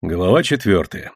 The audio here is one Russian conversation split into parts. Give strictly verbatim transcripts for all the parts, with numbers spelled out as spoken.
Глава четвертая.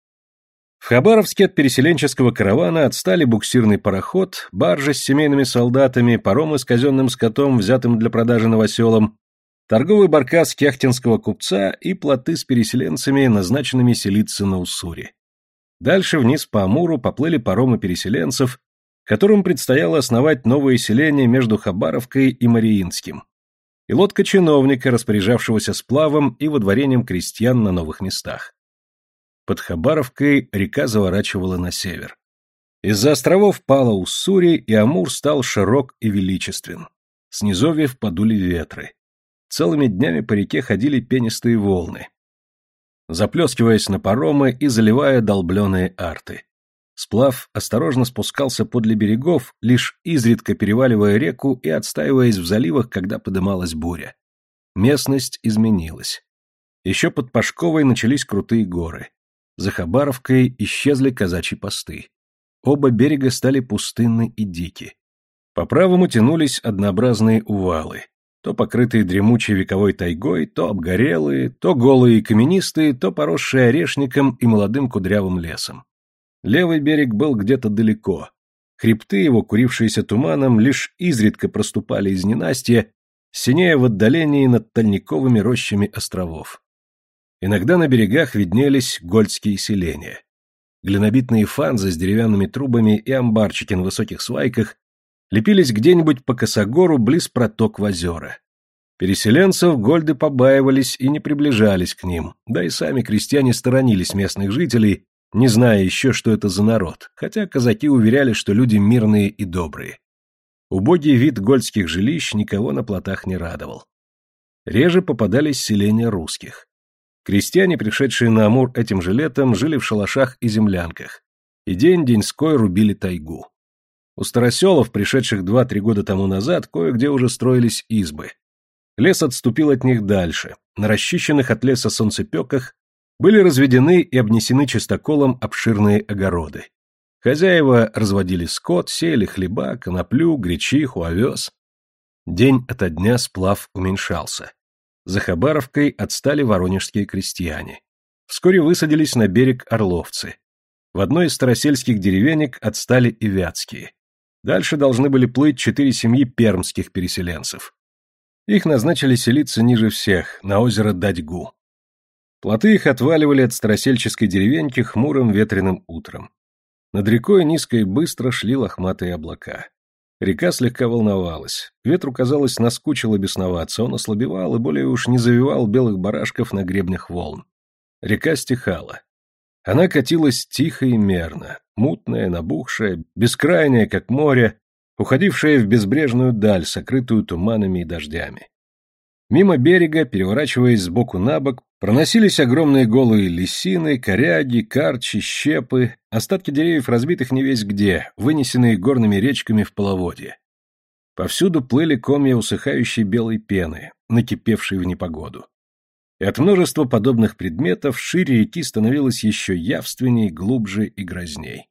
В Хабаровске от переселенческого каравана отстали буксирный пароход, баржа с семейными солдатами, паромы с казенным скотом, взятым для продажи новоселам, торговый баркас кяхтинского купца и плоты с переселенцами, назначенными селиться на Уссури. Дальше вниз по Амуру поплыли паромы переселенцев, которым предстояло основать новое селение между Хабаровкой и Мариинским, и лодка чиновника, распоряжавшегося сплавом и водворением крестьян на новых местах. Под Хабаровкой река заворачивала на север. Из-за островов пала Уссури, и Амур стал широк и величествен. С низовьев подули ветры. Целыми днями по реке ходили пенистые волны, заплескиваясь на паромы и заливая долбленые арты. Сплав осторожно спускался подле берегов, лишь изредка переваливая реку и отстаиваясь в заливах, когда подымалась буря. Местность изменилась. Еще под Пашковой начались крутые горы. За Хабаровкой исчезли казачьи посты. Оба берега стали пустынны и дики. По правому тянулись однообразные увалы, то покрытые дремучей вековой тайгой, то обгорелые, то голые и каменистые, то поросшие орешником и молодым кудрявым лесом. Левый берег был где-то далеко. Хребты его, курившиеся туманом, лишь изредка проступали из ненастья, синея в отдалении над тальниковыми рощами островов. Иногда на берегах виднелись гольдские селения. Глинобитные фанзы с деревянными трубами и амбарчики на высоких свайках лепились где-нибудь по косогору близ проток в озера. Переселенцев гольды побаивались и не приближались к ним, да и сами крестьяне сторонились местных жителей, не зная еще, что это за народ, хотя казаки уверяли, что люди мирные и добрые. Убогий вид гольдских жилищ никого на плотах не радовал. Реже попадались селения русских. Крестьяне, пришедшие на Амур этим же летом, жили в шалашах и землянках, и день-деньской рубили тайгу. У староселов, пришедших два-три года тому назад, кое-где уже строились избы. Лес отступил от них дальше, на расчищенных от леса солнцепеках были разведены и обнесены чистоколом обширные огороды. Хозяева разводили скот, сеяли хлеба, коноплю, гречиху, овес. День ото дня сплав уменьшался. За Хабаровкой отстали воронежские крестьяне. Вскоре высадились на берег орловцы. В одной из старосельских деревенек отстали и вятские. Дальше должны были плыть четыре семьи пермских переселенцев. Их назначили селиться ниже всех, на озеро Дадьгу. Плоты их отваливали от старосельческой деревеньки хмурым ветреным утром. Над рекой низко и быстро шли лохматые облака. Река слегка волновалась. Ветру, казалось, наскучило бесноваться, он ослабевал и более уж не завивал белых барашков на гребнях волн. Река стихала. Она катилась тихо и мерно, мутная, набухшая, бескрайняя, как море, уходившая в безбрежную даль, сокрытую туманами и дождями. Мимо берега, переворачиваясь сбоку на бок, проносились огромные голые лисины, коряги, карчи, щепы, остатки деревьев, разбитых не весь где, вынесенные горными речками в половодье. Повсюду плыли комья усыхающей белой пены, накипевшей в непогоду. И от множества подобных предметов шире реки становилось еще явственней, глубже и грозней.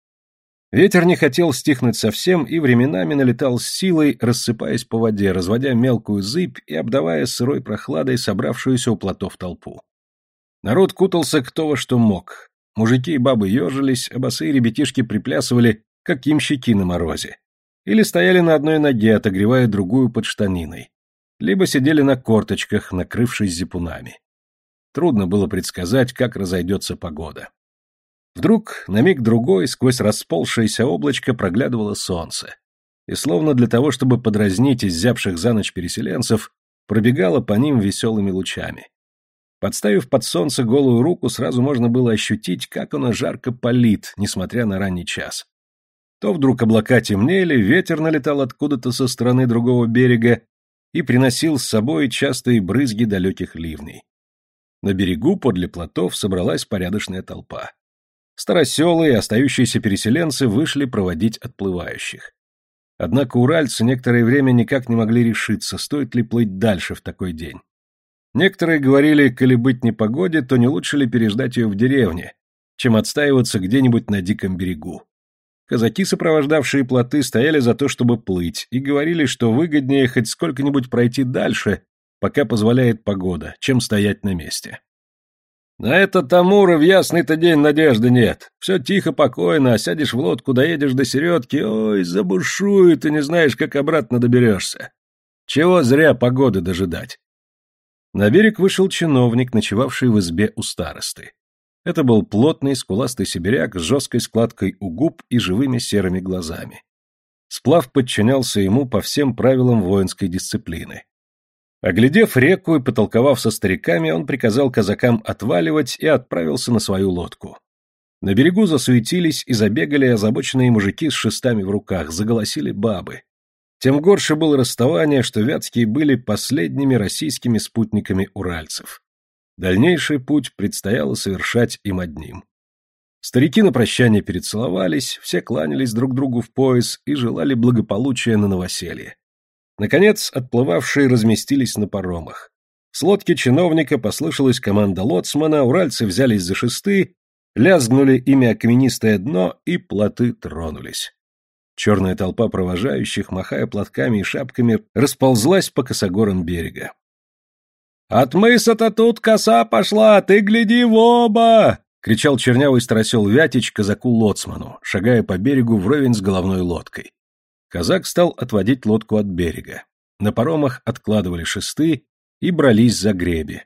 Ветер не хотел стихнуть совсем и временами налетал с силой, рассыпаясь по воде, разводя мелкую зыбь и обдавая сырой прохладой собравшуюся у плотов толпу. Народ кутался кто во что мог. Мужики и бабы ежились, а босые ребятишки приплясывали, как ямщики на морозе. Или стояли на одной ноге, отогревая другую под штаниной. Либо сидели на корточках, накрывшись зипунами. Трудно было предсказать, как разойдется погода. Вдруг, на миг-другой, сквозь расползшееся облачко проглядывало солнце, и словно для того, чтобы подразнить изябших за ночь переселенцев, пробегало по ним веселыми лучами. Подставив под солнце голую руку, сразу можно было ощутить, как оно жарко палит, несмотря на ранний час. То вдруг облака темнели, ветер налетал откуда-то со стороны другого берега и приносил с собой частые брызги далеких ливней. На берегу подле плотов собралась порядочная толпа. Староселы и остающиеся переселенцы вышли проводить отплывающих. Однако уральцы некоторое время никак не могли решиться, стоит ли плыть дальше в такой день. Некоторые говорили, коли быть непогоде, то не лучше ли переждать ее в деревне, чем отстаиваться где-нибудь на диком берегу. Казаки, сопровождавшие плоты, стояли за то, чтобы плыть, и говорили, что выгоднее хоть сколько-нибудь пройти дальше, пока позволяет погода, чем стоять на месте. На этот Амура в ясный-то день надежды нет. Все тихо, покойно, а сядешь в лодку, доедешь до середки, ой, забушует, и не знаешь, как обратно доберешься. Чего зря погоды дожидать. На берег вышел чиновник, ночевавший в избе у старосты. Это был плотный, скуластый сибиряк с жесткой складкой у губ и живыми серыми глазами. Сплав подчинялся ему по всем правилам воинской дисциплины. Оглядев реку и потолковав со стариками, он приказал казакам отваливать и отправился на свою лодку. На берегу засуетились и забегали озабоченные мужики с шестами в руках, заголосили бабы. Тем горше было расставание, что вятские были последними российскими спутниками уральцев. Дальнейший путь предстояло совершать им одним. Старики на прощание перецеловались, все кланялись друг другу в пояс и желали благополучия на новоселье. Наконец, отплывавшие разместились на паромах. С лодки чиновника послышалась команда лоцмана, уральцы взялись за шесты, лязгнули ими о каменистое дно, и плоты тронулись. Черная толпа провожающих, махая платками и шапками, расползлась по косогорам берега. «От мыса-то тут коса пошла, ты гляди в оба!» — кричал чернявый старосел Вятич казаку-лоцману, шагая по берегу вровень с головной лодкой. Казак стал отводить лодку от берега. На паромах откладывали шесты и брались за греби.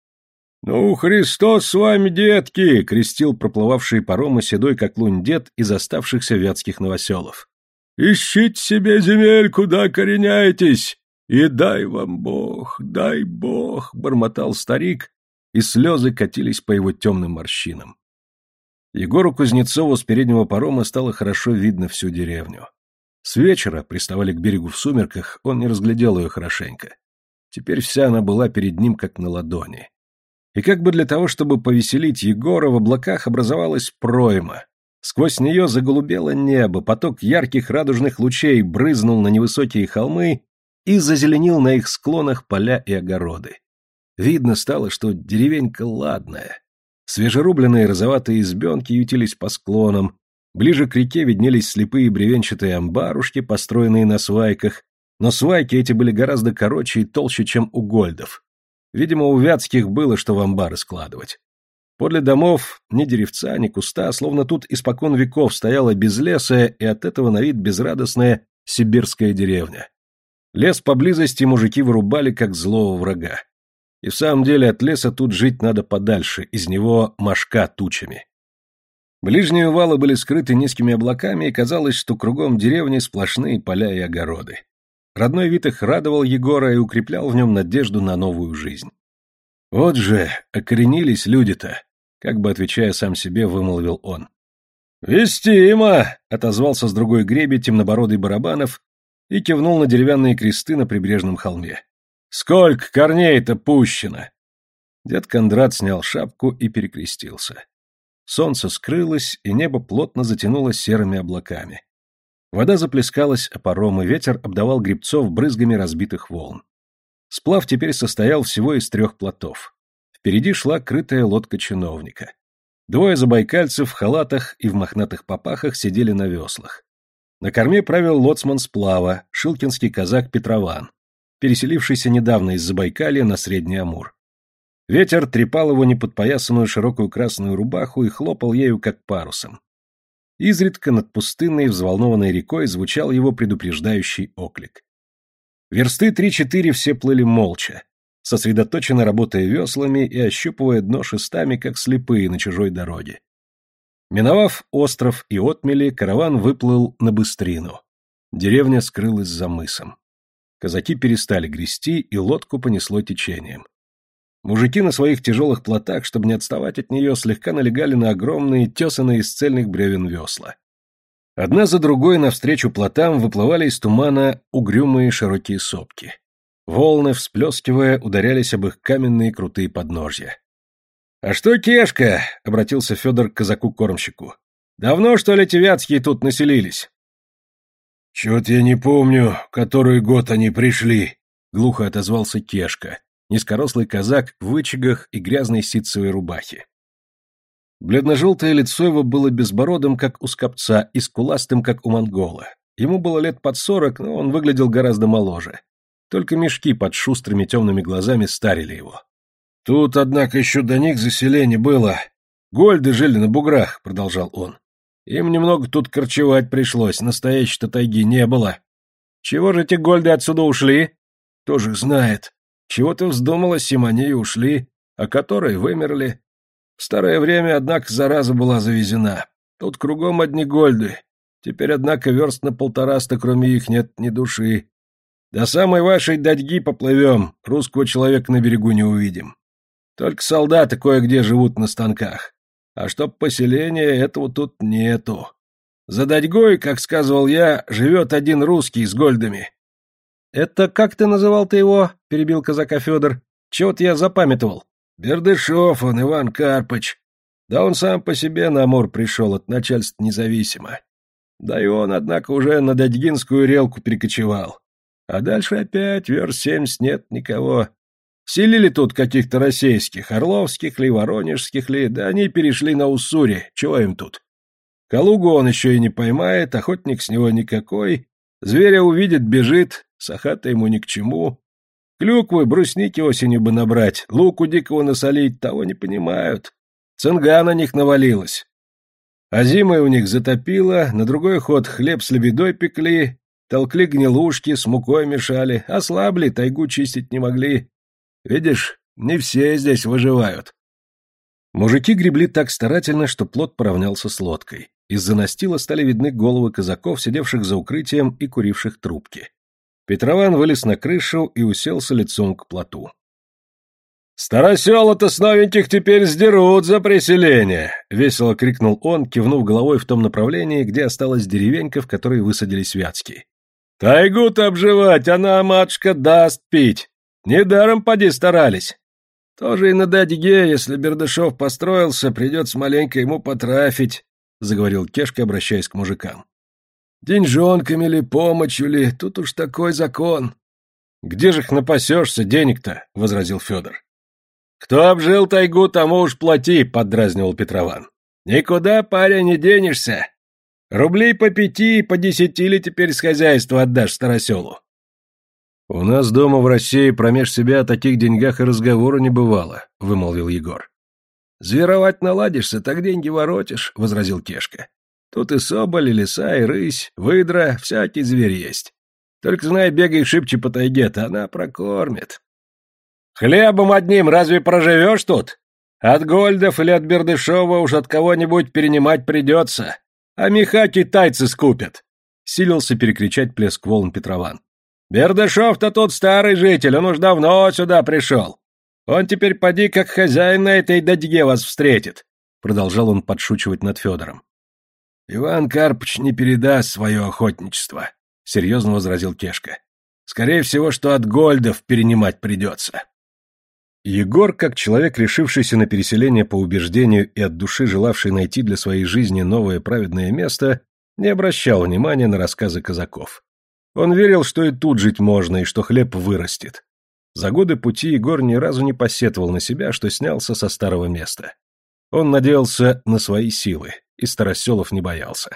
«Ну, Христос с вами, детки!» — крестил проплывавшие паромы седой как лунь дед из оставшихся вятских новоселов. «Ищите себе земель, куда кореняетесь, и дай вам Бог, дай Бог!» — бормотал старик, и слезы катились по его темным морщинам. Егору Кузнецову с переднего парома стало хорошо видно всю деревню. С вечера, приставали к берегу в сумерках, он не разглядел ее хорошенько. Теперь вся она была перед ним как на ладони. И как бы для того, чтобы повеселить Егора, в облаках образовалась пройма. Сквозь нее заголубело небо, поток ярких радужных лучей брызнул на невысокие холмы и зазеленил на их склонах поля и огороды. Видно стало, что деревенька ладная. Свежерубленные розоватые избенки ютились по склонам, ближе к реке виднелись слепые бревенчатые амбарушки, построенные на свайках, но свайки эти были гораздо короче и толще, чем у гольдов. Видимо, у вятских было что в амбары складывать. Подле домов ни деревца, ни куста, словно тут испокон веков стояла безлесая и от этого на вид безрадостная сибирская деревня. Лес поблизости мужики вырубали, как злого врага. И в самом деле от леса тут жить надо подальше, из него мошка тучами. Ближние увалы были скрыты низкими облаками, и казалось, что кругом деревни сплошные поля и огороды. Родной вид их радовал Егора и укреплял в нем надежду на новую жизнь. «Вот же, окоренились люди-то», — как бы отвечая сам себе, вымолвил он. «Вестимо!» — отозвался с другой греби темнобородый Барабанов и кивнул на деревянные кресты на прибрежном холме. «Сколько корней-то пущено!» Дед Кондрат снял шапку и перекрестился. Солнце скрылось, и небо плотно затянуло серыми облаками. Вода заплескалась о паром, и ветер обдавал гребцов брызгами разбитых волн. Сплав теперь состоял всего из трех плотов. Впереди шла крытая лодка чиновника. Двое забайкальцев в халатах и в мохнатых попахах сидели на веслах. На корме правил лоцман сплава, шилкинский казак Петрован, переселившийся недавно из Забайкалья на Средний Амур. Ветер трепал его неподпоясанную широкую красную рубаху и хлопал ею, как парусом. Изредка над пустынной взволнованной рекой звучал его предупреждающий оклик. Версты три-четыре все плыли молча, сосредоточенно работая веслами и ощупывая дно шестами, как слепые на чужой дороге. Миновав остров и отмели, караван выплыл на Быстрину. Деревня скрылась за мысом. Казаки перестали грести, и лодку понесло течением. Мужики на своих тяжелых плотах, чтобы не отставать от нее, слегка налегали на огромные, тесанные из цельных бревен весла. Одна за другой навстречу плотам выплывали из тумана угрюмые широкие сопки. Волны, всплескивая, ударялись об их каменные крутые подножья. — А что, Кешка? — обратился Федор к казаку-кормщику. — Давно, что ли, те вятские тут населились? — Чё-то я не помню, который год они пришли, — глухо отозвался Кешка, низкорослый казак в вычагах и грязной ситцевой рубахе. Бледно-желтое лицо его было безбородым, как у скопца, и скуластым, как у монгола. Ему было лет под сорок, но он выглядел гораздо моложе. Только мешки под шустрыми темными глазами старили его. Тут, однако, еще до них заселение было. Гольды жили на буграх, продолжал он. Им немного тут корчевать пришлось, настоящей-то тайги не было. Чего же эти гольды отсюда ушли? Кто же их знает. Чего-то вздумалось, им они и ушли, а которые вымерли. В старое время, однако, зараза была завезена. Тут кругом одни гольды. Теперь, однако, верст на полтораста, кроме их, нет ни души. До самой вашей дадьги поплывем, русского человека на берегу не увидим. Только солдаты кое-где живут на станках. А чтоб поселения, этого тут нету. За дадьгой, как сказывал я, живет один русский с гольдами. — Это как ты называл-то его? — перебил казака Федор. — Чего-то я запамятовал. — Бердышев он, Иван Карпыч. Да он сам по себе на Амур пришел, от начальства независимо. Да и он, однако, уже на Дадьгинскую релку перекочевал. А дальше опять верст семьдесят нет никого. Селили тут каких-то российских, орловских ли, воронежских ли, да они перешли на Уссури, чего им тут? Калугу он еще и не поймает, охотник с него никакой, зверя увидит, бежит, саха-то ему ни к чему. Клюквы, брусники осенью бы набрать, луку дикого насолить, того не понимают. Цинга на них навалилась. А зимой у них затопило, на другой ход хлеб с лебедой пекли, толкли гнилушки, с мукой мешали, ослабли, тайгу чистить не могли. Видишь, не все здесь выживают. Мужики гребли так старательно, что плот поравнялся с лодкой. Из-за настила стали видны головы казаков, сидевших за укрытием и куривших трубки. Петрован вылез на крышу и уселся лицом к плоту. «Старосела-то с новеньких теперь сдерут за преселение!» — весело крикнул он, кивнув головой в том направлении, где осталась деревенька, в которой высадились вятские. «Тайгу-то обживать, она, матушка, даст пить! Недаром поди старались! Тоже и на Дадьге, если Бердышев построился, придется маленько ему потрафить», — заговорил Кешка, обращаясь к мужикам. «Деньжонками ли, помощью ли, тут уж такой закон». «Где же их напасешься, денег-то?» — возразил Федор. «Кто обжил тайгу, тому уж плати», — поддразнивал Петрован. «Никуда, паря, не денешься. Рублей по пяти, по десяти ли теперь с хозяйства отдашь староселу?» «У нас дома в России промеж себя о таких деньгах и разговора не бывало», — вымолвил Егор. «Зверовать наладишься, так деньги воротишь», — возразил Кешка. «Тут и соболь, и лиса, и рысь, выдра, всякий зверь есть. Только, знай, бегай шибче по тайге-то, она прокормит». «Хлебом одним разве проживешь тут? От Гольдов или от Бердышева уж от кого-нибудь перенимать придется, а меха китайцы скупят», — силился перекричать плеск волн Петрован. «Бердышев-то тут старый житель, он уж давно сюда пришел. Он теперь поди как хозяин на этой дадьге вас встретит», — продолжал он подшучивать над Федором. «Иван Карпыч не передаст свое охотничество», — серьезно возразил Кешка. «Скорее всего, что от Гольдов перенимать придется». Егор, как человек, решившийся на переселение по убеждению и от души желавший найти для своей жизни новое праведное место, не обращал внимания на рассказы казаков. Он верил, что и тут жить можно, и что хлеб вырастет. За годы пути Егор ни разу не посетовал на себя, что снялся со старого места. Он надеялся на свои силы, и староселов не боялся.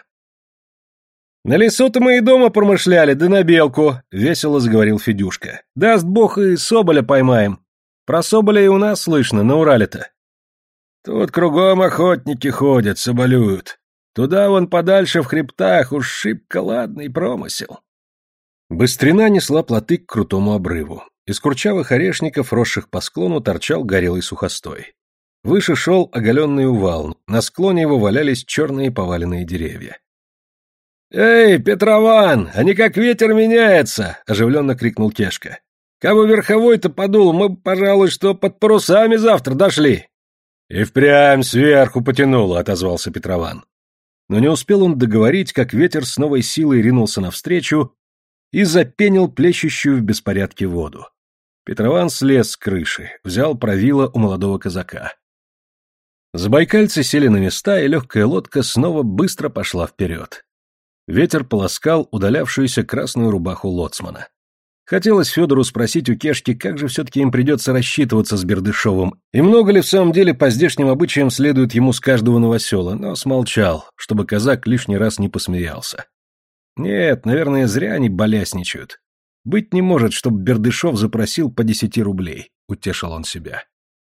«На лесу-то мы и дома промышляли, да на белку», — весело заговорил Федюшка. «Даст бог, и соболя поймаем. Про соболя и у нас слышно, на Урале-то». «Тут кругом охотники ходят, соболюют. Туда вон подальше в хребтах уж шибко ладный промысел». Быстрина несла плоты к крутому обрыву. Из курчавых орешников, росших по склону, торчал горелый сухостой. Выше шел оголенный увал, на склоне его валялись черные поваленные деревья. «Эй, Петрован, а не как ветер меняется!» — оживленно крикнул Кешка. «Кабы верховой-то подул, мы бы, пожалуй, что под парусами завтра дошли». «И впрямь сверху потянуло», — отозвался Петрован. Но не успел он договорить, как ветер с новой силой ринулся навстречу и запенил плещущую в беспорядке воду. Петрован слез с крыши, взял правило у молодого казака. Забайкальцы сели на места, и легкая лодка снова быстро пошла вперед. Ветер полоскал удалявшуюся красную рубаху лоцмана. Хотелось Федору спросить у Кешки, как же все-таки им придется рассчитываться с Бердышевым, и много ли в самом деле по здешним обычаям следует ему с каждого новосела, но смолчал, чтобы казак лишний раз не посмеялся. Нет, наверное, зря они балясничают. Быть не может, чтоб Бердышев запросил по десяти рублей, утешил он себя.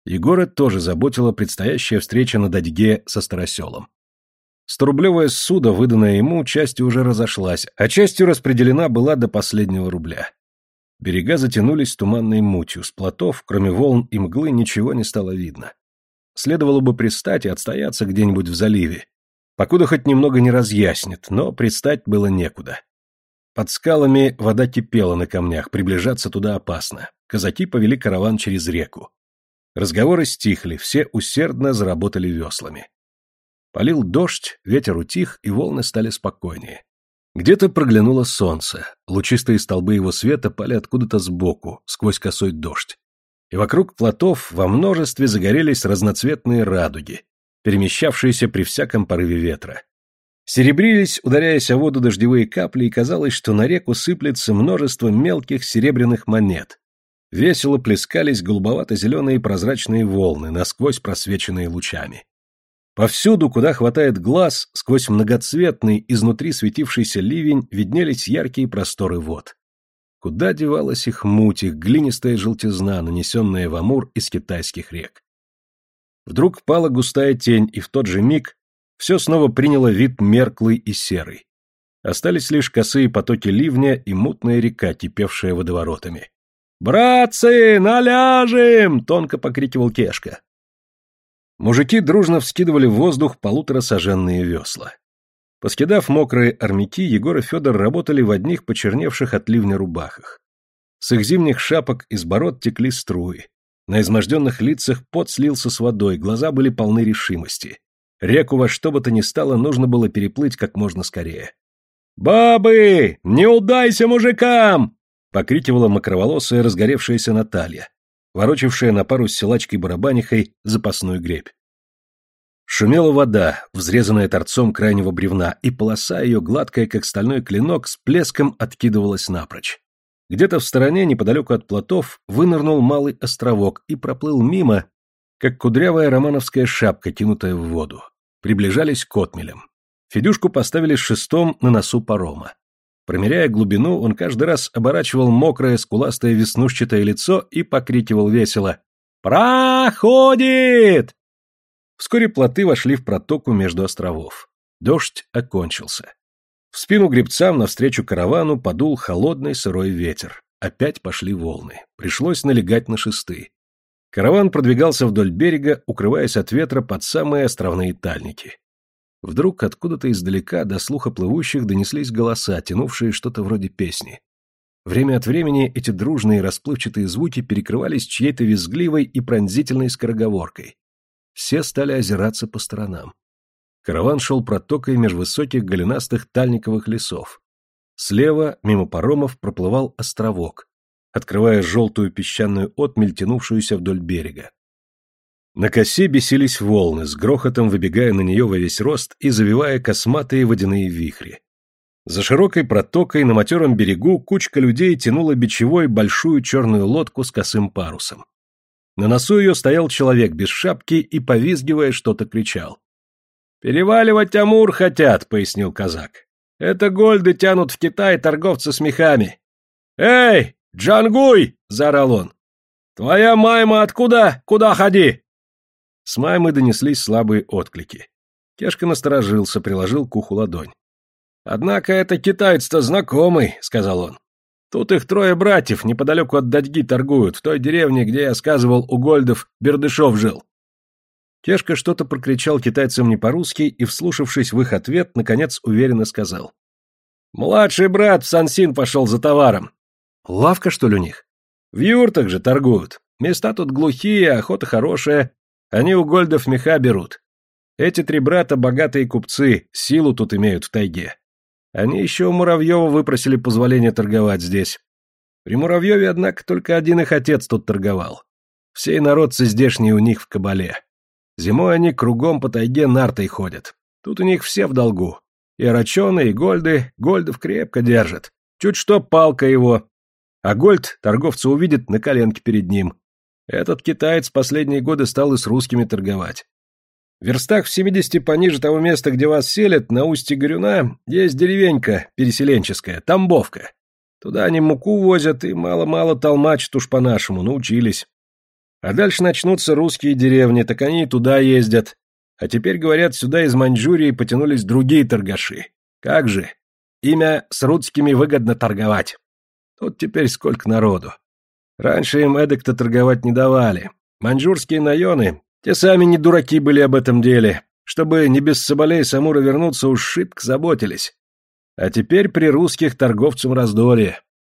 Егора тоже заботила предстоящая встреча на Дадьге со Староселом. Сторублевая ссуда, выданная ему, частью уже разошлась, а частью распределена была до последнего рубля. Берега затянулись туманной мутью, с плотов, кроме волн и мглы, ничего не стало видно. Следовало бы пристать и отстояться где-нибудь в заливе, покуда хоть немного не разъяснит, но пристать было некуда. Под скалами вода кипела на камнях, приближаться туда опасно. Казаки повели караван через реку. Разговоры стихли, все усердно заработали веслами. Полил дождь, ветер утих, и волны стали спокойнее. Где-то проглянуло солнце, лучистые столбы его света пали откуда-то сбоку, сквозь косой дождь. И вокруг плотов во множестве загорелись разноцветные радуги, перемещавшиеся при всяком порыве ветра. Серебрились, ударяясь о воду дождевые капли, и казалось, что на реку сыплется множество мелких серебряных монет. Весело плескались голубовато-зеленые прозрачные волны, насквозь просвеченные лучами. Повсюду, куда хватает глаз, сквозь многоцветный, изнутри светившийся ливень, виднелись яркие просторы вод. Куда девалась их муть, их глинистая желтизна, нанесенная в Амур из китайских рек? Вдруг пала густая тень, и в тот же миг все снова приняло вид мерклый и серый. Остались лишь косые потоки ливня и мутная река, кипевшая водоворотами. «Братцы, наляжем!» — тонко покрикивал Кешка. Мужики дружно вскидывали в воздух полуторасаженные весла. Поскидав мокрые армяки, Егор и Федор работали в одних почерневших от ливня рубахах. С их зимних шапок из бород текли струи. На изможденных лицах пот слился с водой, глаза были полны решимости. Реку во что бы то ни стало нужно было переплыть как можно скорее. «Бабы, не удайся мужикам!» — покрикивала мокроволосая разгоревшаяся Наталья, ворочавшая на пару с силачкой-барабанихой запасную гребь. Шумела вода, взрезанная торцом крайнего бревна, и полоса ее, гладкая, как стальной клинок, с плеском откидывалась напрочь. Где-то в стороне, неподалеку от плотов, вынырнул малый островок и проплыл мимо, как кудрявая романовская шапка, кинутая в воду. Приближались к отмелям. Федюшку поставили с шестом на носу парома. Промеряя глубину, он каждый раз оборачивал мокрое, скуластое веснушчатое лицо и покрикивал весело: «Проходит!» Вскоре плоты вошли в протоку между островов. Дождь окончился. В спину гребцам навстречу каравану подул холодный сырой ветер. Опять пошли волны. Пришлось налегать на шесты. Караван продвигался вдоль берега, укрываясь от ветра под самые островные тальники. Вдруг откуда-то издалека до слуха плывущих донеслись голоса, тянувшие что-то вроде песни. Время от времени эти дружные расплывчатые звуки перекрывались чьей-то визгливой и пронзительной скороговоркой. Все стали озираться по сторонам. Караван шел протокой меж высоких голенастых тальниковых лесов. Слева, мимо паромов, проплывал островок, открывая желтую песчаную отмель, тянувшуюся вдоль берега. На косе бесились волны, с грохотом выбегая на нее во весь рост и завивая косматые водяные вихри. За широкой протокой на матером берегу кучка людей тянула бичевой большую черную лодку с косым парусом. На носу ее стоял человек без шапки и, повизгивая, что-то кричал. «Переваливать Амур хотят», — пояснил казак. «Это гольды тянут в Китай торговцы с мехами». «Эй, Джангуй!» — заорал он. «Твоя майма откуда? Куда ходи?» С маймы донеслись слабые отклики. Кешка насторожился, приложил к уху ладонь. «Однако это китаец-то знакомый», — сказал он. «Тут их трое братьев неподалеку от Дадьги торгуют, в той деревне, где я сказывал, у Гольдов Бердышев жил». Кешка что-то прокричал китайцам не по-русски и, вслушавшись в их ответ, наконец уверенно сказал. «Младший брат в Сансин пошел за товаром». «Лавка, что ли, у них?» «В юртах же торгуют. Места тут глухие, охота хорошая. Они у Гольдов меха берут. Эти три брата богатые купцы, силу тут имеют в тайге. Они еще у Муравьева выпросили позволение торговать здесь. При Муравьеве, однако, только один их отец тут торговал. Все инородцы здешние у них в кабале. Зимой они кругом по тайге нартой ходят. Тут у них все в долгу. И Арачены, и Гольды. Гольдов крепко держат. Чуть что палка его. А Гольд торговца увидит, на коленке перед ним. Этот китаец последние годы стал и с русскими торговать. В верстах в семидесяти пониже того места, где вас селят, на устье Горюна, есть деревенька переселенческая, Тамбовка. Туда они муку возят и мало-мало толмачат уж по-нашему, научились. А дальше начнутся русские деревни, так они и туда ездят. А теперь, говорят, сюда из Маньчжурии потянулись другие торгаши. Как же? Имя с русскими выгодно торговать. Тут теперь сколько народу. Раньше им эдак-то торговать не давали. Маньчжурские наёны, те сами не дураки были об этом деле. Чтобы не без соболей с Амура вернуться, уж шибко заботились. А теперь при русских торговцам раздолье.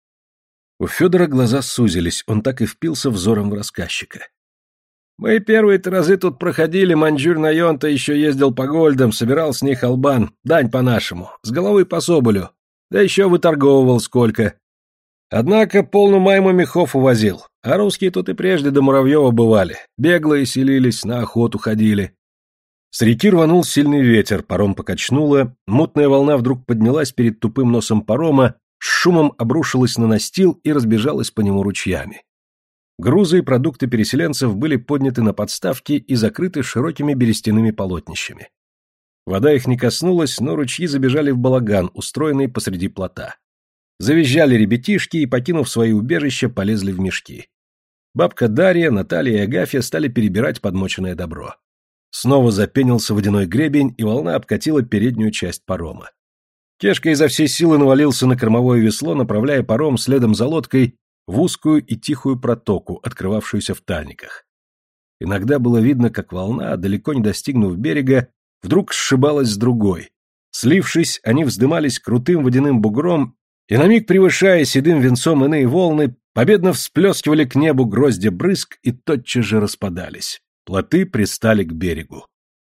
У Федора глаза сузились, он так и впился взором в рассказчика. Мы первые-то разы тут проходили, Маньчжурь Наён-то еще ездил по гольдам, собирал с них албан, дань по-нашему, с головы по соболю, да еще выторговывал сколько. Однако полну майму мехов увозил, а русские тут и прежде до Муравьева бывали, беглые селились, на охоту ходили. С реки рванул сильный ветер, паром покачнуло, мутная волна вдруг поднялась перед тупым носом парома, с шумом обрушилась на настил и разбежалась по нему ручьями. Грузы и продукты переселенцев были подняты на подставки и закрыты широкими берестяными полотнищами. Вода их не коснулась, но ручьи забежали в балаган, устроенный посреди плота. Завизжали ребятишки и, покинув свои убежища, полезли в мешки. Бабка Дарья, Наталья и Агафья стали перебирать подмоченное добро. Снова запенился водяной гребень, и волна обкатила переднюю часть парома. Кешка изо всей силы навалился на кормовое весло, направляя паром следом за лодкой в узкую и тихую протоку, открывавшуюся в тальниках. Иногда было видно, как волна, далеко не достигнув берега, вдруг сшибалась с другой. Слившись, они вздымались крутым водяным бугром и, на миг превышая седым венцом иные волны, победно всплескивали к небу гроздья брызг и тотчас же распадались. Плоты пристали к берегу.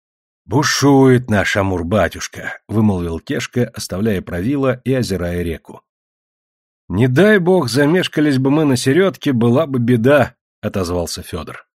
«Бушует наш Амур-батюшка», — вымолвил Кешка, оставляя правило и озирая реку. «Не дай бог, замешкались бы мы на середке, была бы беда», — отозвался Федор.